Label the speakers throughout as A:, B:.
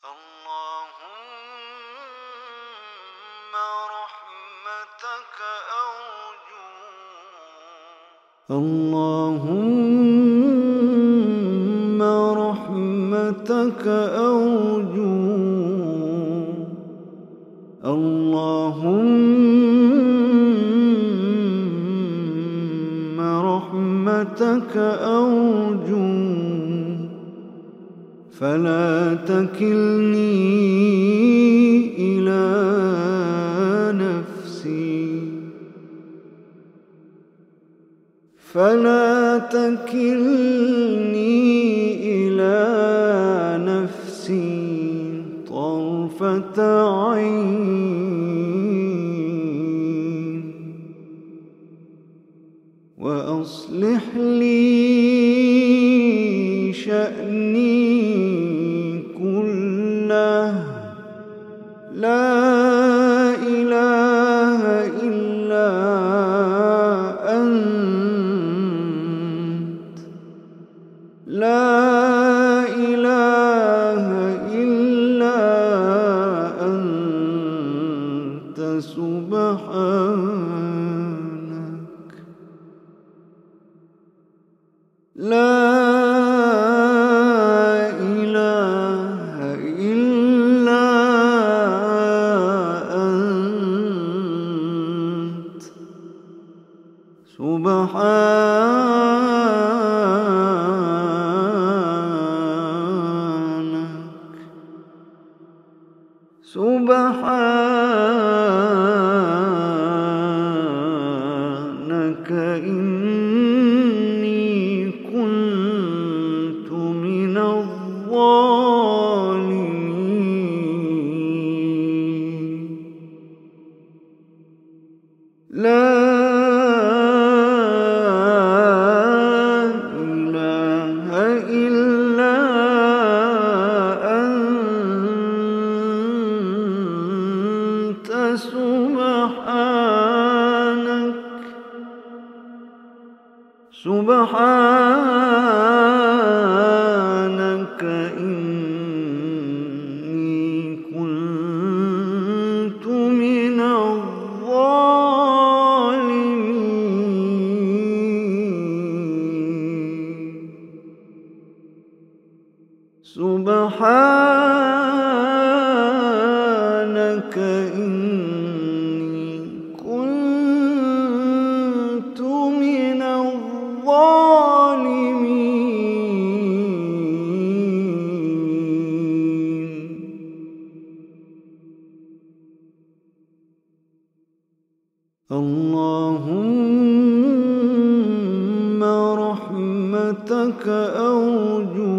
A: اللهم رحمتك أرجو اللهم رحمتك أرجو فلا تكلني إلى نفسي طرفة عين وأصلح لي شأني كله لا إله إلا أنت لا إله إلا أنت سبحانك لا إله إلا أنت سبحانك إني كنت من الظالمين لا إله إلا أنت سبحانك إني كنت من الظالمين سبحانك إني كنت من الظالمين اللهم رحمتك أرجو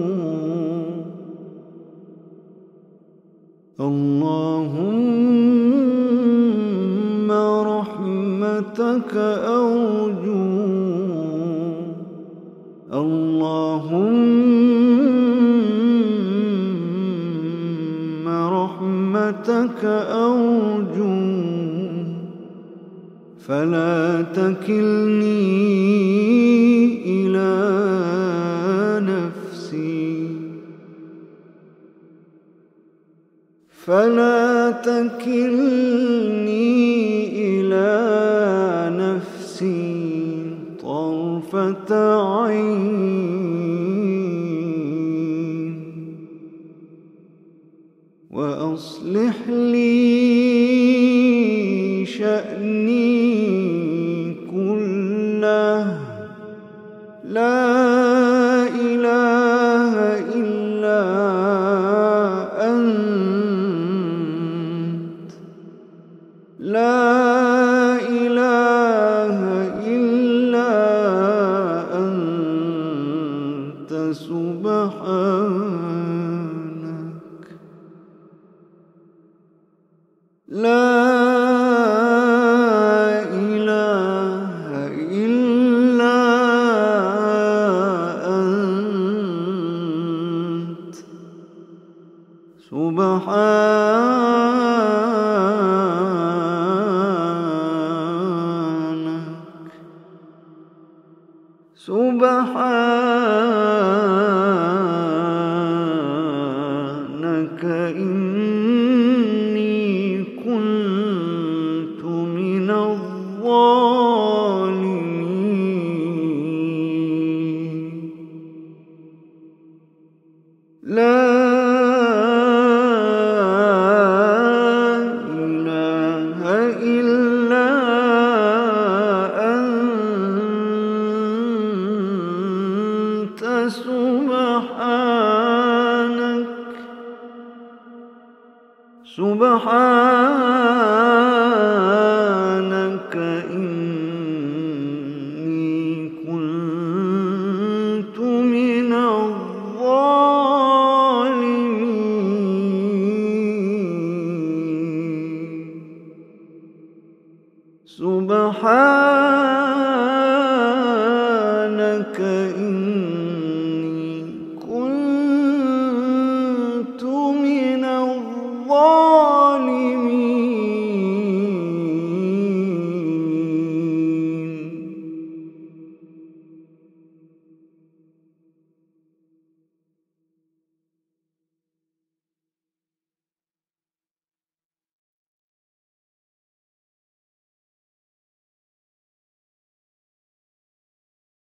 A: اللهم رحمتك أرجو اللهم رحمتك أرجو فلا تكلني إلى نفسي طرفة عين وأصلح لي شأني كله لا إله إلا أنت لا إله إلا أنت سبحانك لا إله إلا أنت سبحانك سبحانك إني كنت من الظالمين.